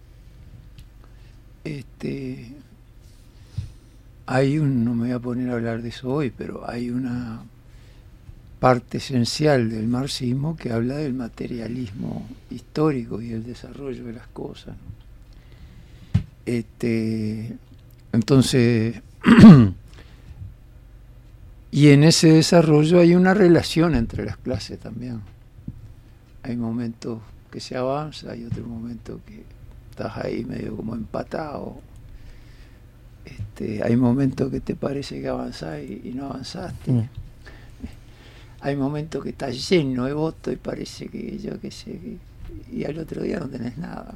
No me voy a poner a hablar de eso hoy, pero hay una parte esencial del marxismo que habla del materialismo histórico y el desarrollo de las cosas, ¿no? Entonces, y en ese desarrollo hay una relación entre las clases también. Hay momentos que se avanza, hay otros momentos que estás ahí medio como empatado. Hay momentos que te parece que avanzás y no avanzaste. hay momentos que está lleno de votos y parece que yo qué sé, y al otro día no tenés nada.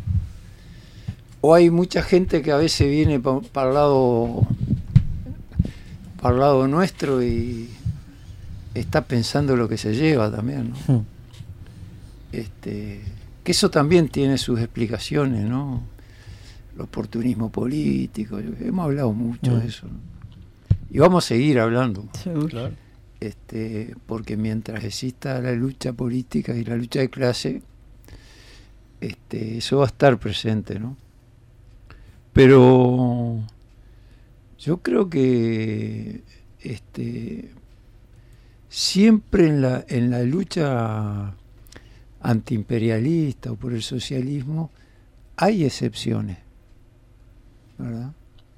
O hay mucha gente que a veces viene para el lado nuestro y está pensando lo que se lleva también, ¿no? Que eso también tiene sus explicaciones, ¿no? El oportunismo político, hemos hablado mucho de eso, ¿no? Y vamos a seguir hablando. Claro. Porque mientras exista la lucha política y la lucha de clase, eso va a estar presente, ¿no? Pero yo creo que siempre en la lucha antiimperialista o por el socialismo hay excepciones, ¿verdad?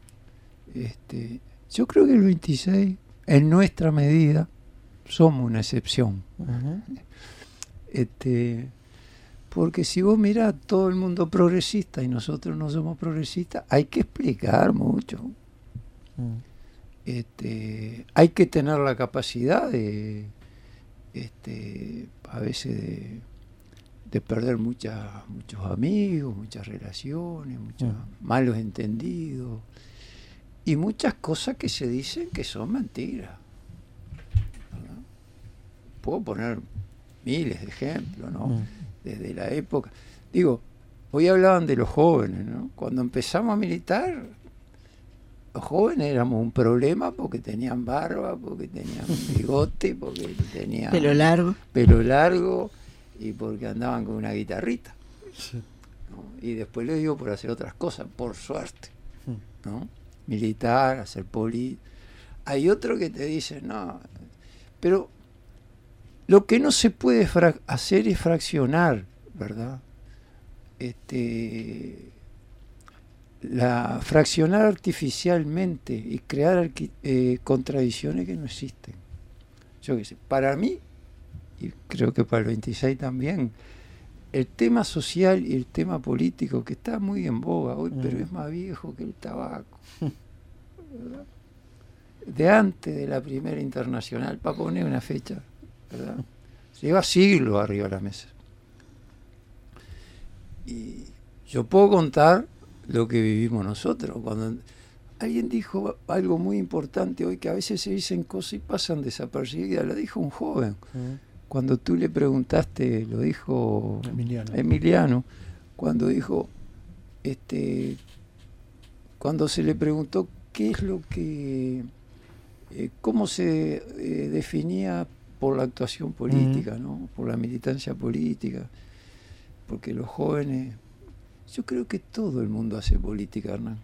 Yo creo que el 26, en nuestra medida, somos una excepción. Porque si vos mirás todo el mundo progresista y nosotros no somos progresistas, hay que explicar mucho. Hay que tener la capacidad de a veces de perder muchos amigos, muchas relaciones, muchos malos entendidos y muchas cosas que se dicen que son mentiras, ¿verdad? Puedo poner miles de ejemplos, ¿no? Desde la época, hoy hablaban de los jóvenes, ¿no? Cuando empezamos a militar, los jóvenes éramos un problema porque tenían barba, porque tenían bigote, porque tenían pelo largo y porque andaban con una guitarrita, ¿no? Y después les digo por hacer otras cosas, por suerte, ¿no? Militar, hacer poli. Hay otro que te dice, no, pero lo que no se puede hacer es fraccionar, ¿verdad? Fraccionar artificialmente y crear contradicciones que no existen. Yo qué sé, para mí, y creo que para el 26 también, el tema social y el tema político, que está muy en boga hoy, pero es más viejo que el tabaco, ¿verdad? De antes de la primera internacional, para poner una fecha, ¿verdad? Lleva siglos arriba de la mesa. Y yo puedo contar lo que vivimos nosotros. Cuando alguien dijo algo muy importante hoy, que a veces se dicen cosas y pasan desapercibidas, lo dijo un joven. Cuando tú le preguntaste, lo dijo Emiliano, cuando dijo, cuando se le preguntó qué es lo que, cómo se definía por la actuación política, ¿no? Por la militancia política, porque los jóvenes, yo creo que todo el mundo hace política, Hernán.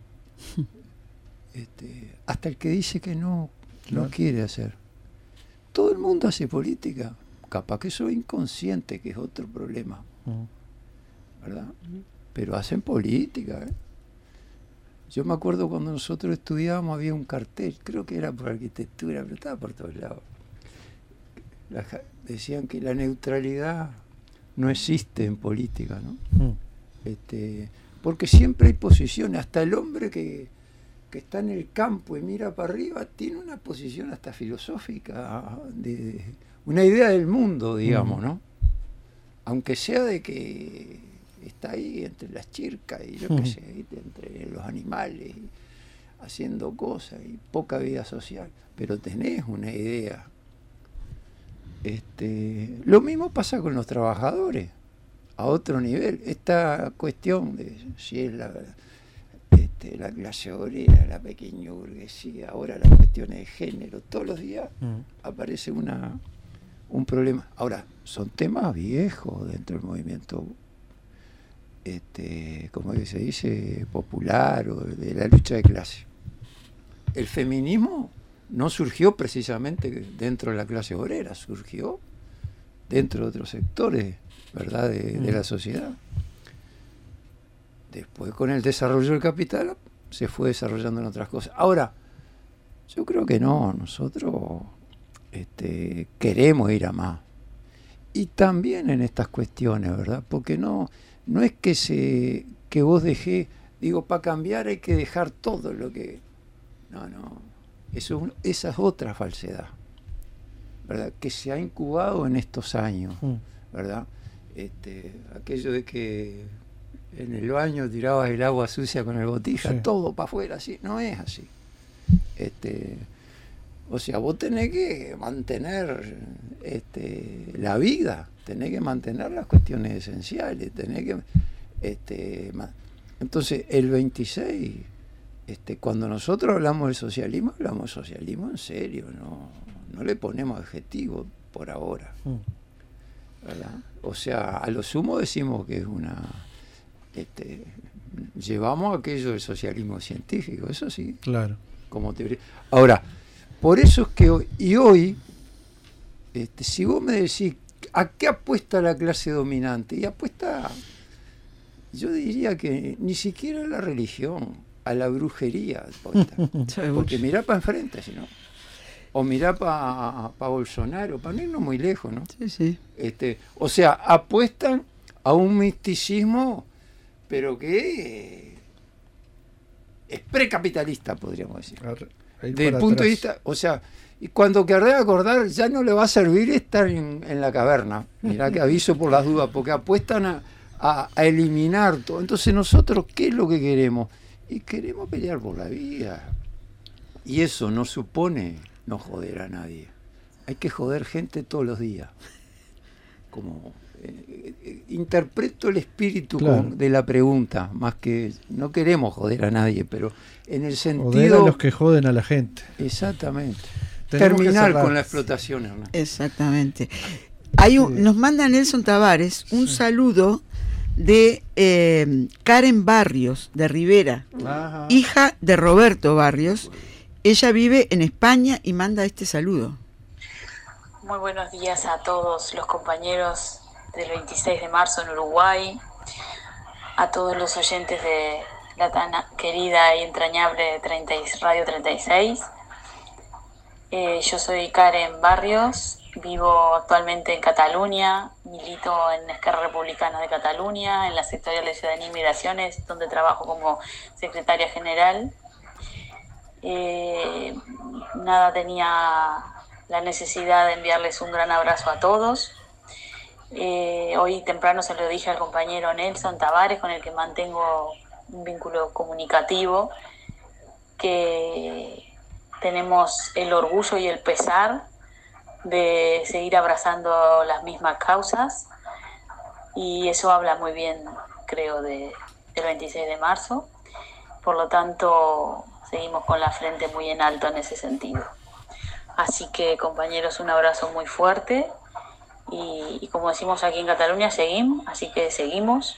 Hasta el que dice que no quiere hacer. Todo el mundo hace política. Capaz que soy inconsciente, que es otro problema, ¿verdad? Pero hacen política, ¿eh? Yo me acuerdo cuando nosotros estudiábamos, había un cartel, creo que era por arquitectura, pero estaba por todos lados. Decían que la neutralidad no existe en política, ¿no? Porque siempre hay posiciones, hasta el hombre que está en el campo y mira para arriba tiene una posición hasta filosófica, de una idea del mundo, digamos, ¿no? Aunque sea de que está ahí entre las chircas y yo qué sé, entre los animales, haciendo cosas y poca vida social, pero tenés una idea. Lo mismo pasa con los trabajadores, a otro nivel. Esta cuestión de si es la clase obrera, la pequeña burguesía, ahora las cuestiones de género, todos los días aparece un problema. Ahora, son temas viejos dentro del movimiento, como se dice, popular, o de la lucha de clase. El feminismo no surgió precisamente dentro de la clase obrera, surgió dentro de otros sectores, ¿verdad?, de la sociedad. Después, con el desarrollo del capital, se fue desarrollando en otras cosas. Ahora, yo creo que no, nosotros queremos ir a más. Y también en estas cuestiones, ¿verdad? Porque no es que vos dejés, para cambiar hay que dejar todo lo que... No, esa es otra falsedad, ¿verdad?, que se ha incubado en estos años, ¿verdad? Aquello de que en el baño tirabas el agua sucia con el botija, todo para afuera, así, no es así. O sea, vos tenés que mantener la vida, tenés que mantener las cuestiones esenciales, tenés que entonces el 26, cuando nosotros hablamos del socialismo en serio, no le ponemos adjetivos por ahora, ¿verdad? O sea, a lo sumo decimos que es llevamos aquello del socialismo científico, eso sí, claro, como teoría. Ahora, por eso es que hoy, si vos me decís ¿a qué apuesta la clase dominante? Y apuesta, yo diría que ni siquiera a la religión, a la brujería, porque mirá para enfrente, si no. O mirá para Bolsonaro, para no irnos muy lejos, ¿no? Sí, sí. O sea, apuestan a un misticismo, pero que es precapitalista, podríamos decir. Desde el punto de vista, o sea, y cuando querré acordar, ya no le va a servir estar en la caverna. Mirá que aviso por las dudas, porque apuestan a eliminar todo. Entonces nosotros, ¿qué es lo que queremos? Y queremos pelear por la vida. Y eso no supone no joder a nadie. Hay que joder gente todos los días. Como interpreto el espíritu de la pregunta, más que no queremos joder a nadie, pero en el sentido... Joder a los que joden a la gente. Exactamente. Terminar con la explotación, Hernán. Exactamente. Nos manda Nelson Tavares un saludo de Karen Barrios, de Rivera, hija de Roberto Barrios. Ella vive en España y manda este saludo. Muy buenos días a todos los compañeros del 26 de marzo en Uruguay, a todos los oyentes de la tan querida y entrañable Radio 36. Yo soy Karen Barrios, vivo actualmente en Cataluña, milito en Esquerra Republicana de Cataluña, en la sectorial de Ciudadanía y Migraciones, donde trabajo como secretaria general. Tenía la necesidad de enviarles un gran abrazo a todos. Hoy temprano se lo dije al compañero Nelson Tavares, con el que mantengo un vínculo comunicativo, que tenemos el orgullo y el pesar de seguir abrazando las mismas causas, y eso habla muy bien, creo, del 26 de marzo. Por lo tanto, seguimos con la frente muy en alto en ese sentido. Así que, compañeros, un abrazo muy fuerte y como decimos aquí en Cataluña, seguimos, así que seguimos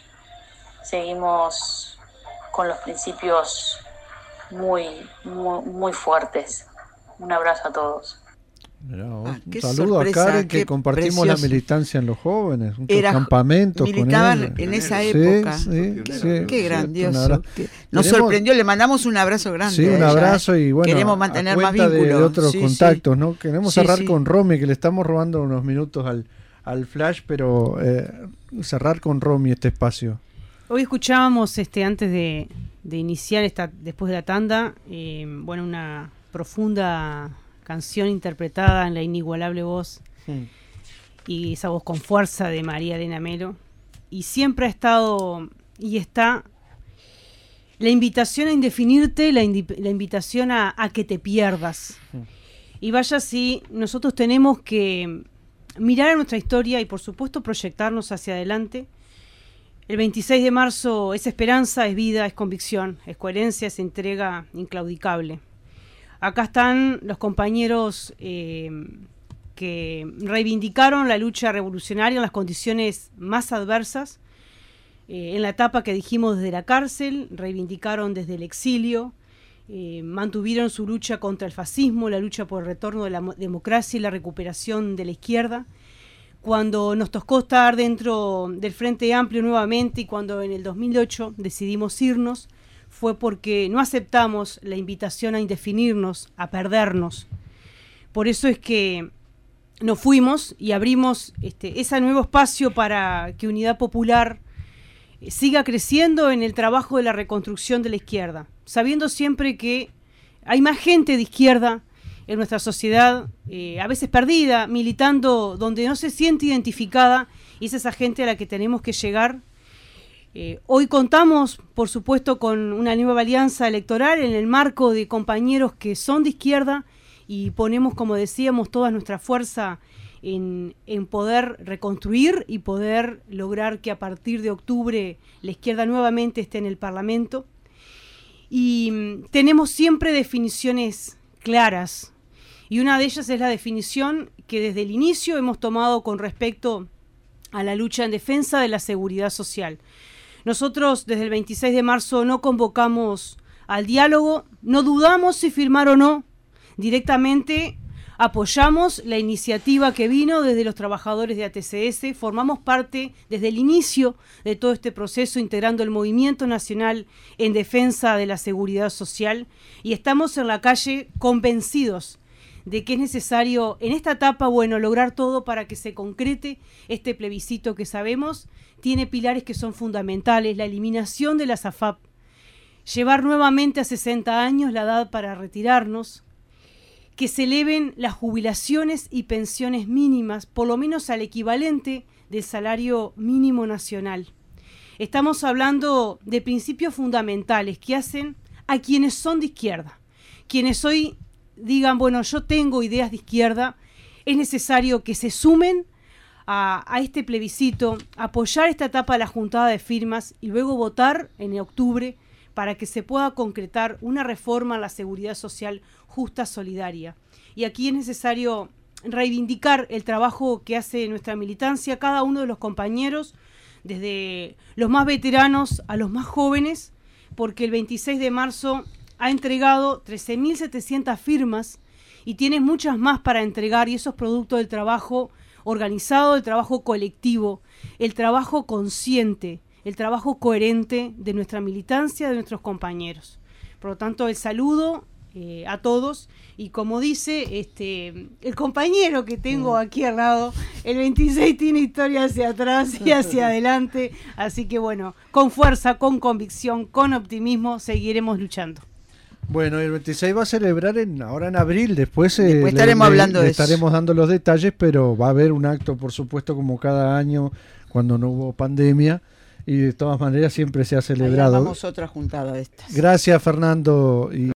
con los principios muy, muy, muy fuertes. Un abrazo a todos. Un saludo a Karen, que compartimos precioso. La militancia en los jóvenes, campamentos militaban con ella. En esa época. Qué grandioso. Nos sorprendió, le mandamos un abrazo grande. Sí, un abrazo, y bueno, queremos mantener más vínculos. De otros contactos, ¿no? Queremos cerrar con Romy, que le estamos robando unos minutos al flash, pero cerrar con Romy este espacio. Hoy escuchábamos antes de iniciar después de la tanda, una profunda canción interpretada en la inigualable voz y esa voz con fuerza de María Elena Melo, y siempre ha estado y está la invitación a indefinirte, la invitación a que te pierdas. Y vaya, si nosotros tenemos que mirar a nuestra historia y por supuesto proyectarnos hacia adelante. El 26 de marzo es esperanza, es vida, es convicción, es coherencia, es entrega inclaudicable. Acá están los compañeros que reivindicaron la lucha revolucionaria en las condiciones más adversas, en la etapa que dijimos desde la cárcel, reivindicaron desde el exilio, mantuvieron su lucha contra el fascismo, la lucha por el retorno de la democracia y la recuperación de la izquierda. Cuando nos tocó estar dentro del Frente Amplio nuevamente y cuando en el 2008 decidimos irnos, fue porque no aceptamos la invitación a indefinirnos, a perdernos. Por eso es que nos fuimos y abrimos ese nuevo espacio para que Unidad Popular siga creciendo en el trabajo de la reconstrucción de la izquierda, sabiendo siempre que hay más gente de izquierda en nuestra sociedad, a veces perdida, militando donde no se siente identificada, y es esa gente a la que tenemos que llegar. Hoy contamos, por supuesto, con una nueva alianza electoral en el marco de compañeros que son de izquierda, y ponemos, como decíamos, toda nuestra fuerza en poder reconstruir y poder lograr que a partir de octubre la izquierda nuevamente esté en el Parlamento. Y tenemos siempre definiciones claras, y una de ellas es la definición que desde el inicio hemos tomado con respecto a la lucha en defensa de la seguridad social. Nosotros desde el 26 de marzo no convocamos al diálogo, no dudamos si firmar o no, directamente apoyamos la iniciativa que vino desde los trabajadores de ATCS, formamos parte desde el inicio de todo este proceso, integrando el Movimiento Nacional en Defensa de la Seguridad Social, y estamos en la calle convencidos de que es necesario en esta etapa, lograr todo para que se concrete este plebiscito que sabemos tiene pilares que son fundamentales: la eliminación de las AFAP, llevar nuevamente a 60 años la edad para retirarnos, que se eleven las jubilaciones y pensiones mínimas, por lo menos al equivalente del salario mínimo nacional. Estamos hablando de principios fundamentales que hacen a quienes son de izquierda. Quienes hoy digan, yo tengo ideas de izquierda, es necesario que se sumen a este plebiscito, apoyar esta etapa de la juntada de firmas y luego votar en octubre para que se pueda concretar una reforma a la seguridad social justa, solidaria. Y aquí es necesario reivindicar el trabajo que hace nuestra militancia, cada uno de los compañeros, desde los más veteranos a los más jóvenes, porque el 26 de marzo ha entregado 13.700 firmas y tiene muchas más para entregar, y eso es producto del trabajo organizado, del trabajo colectivo, el trabajo consciente, el trabajo coherente de nuestra militancia, de nuestros compañeros. Por lo tanto, el saludo a todos, y como dice el compañero que tengo aquí al lado, el 26 tiene historia hacia atrás y hacia adelante, así que con fuerza, con convicción, con optimismo, seguiremos luchando. Bueno, el 26 va a celebrar ahora en abril, después estaremos hablando de eso. Estaremos dando los detalles, pero va a haber un acto, por supuesto, como cada año cuando no hubo pandemia, y de todas maneras siempre se ha celebrado. Vamos otra juntada de estas. Gracias, Fernando.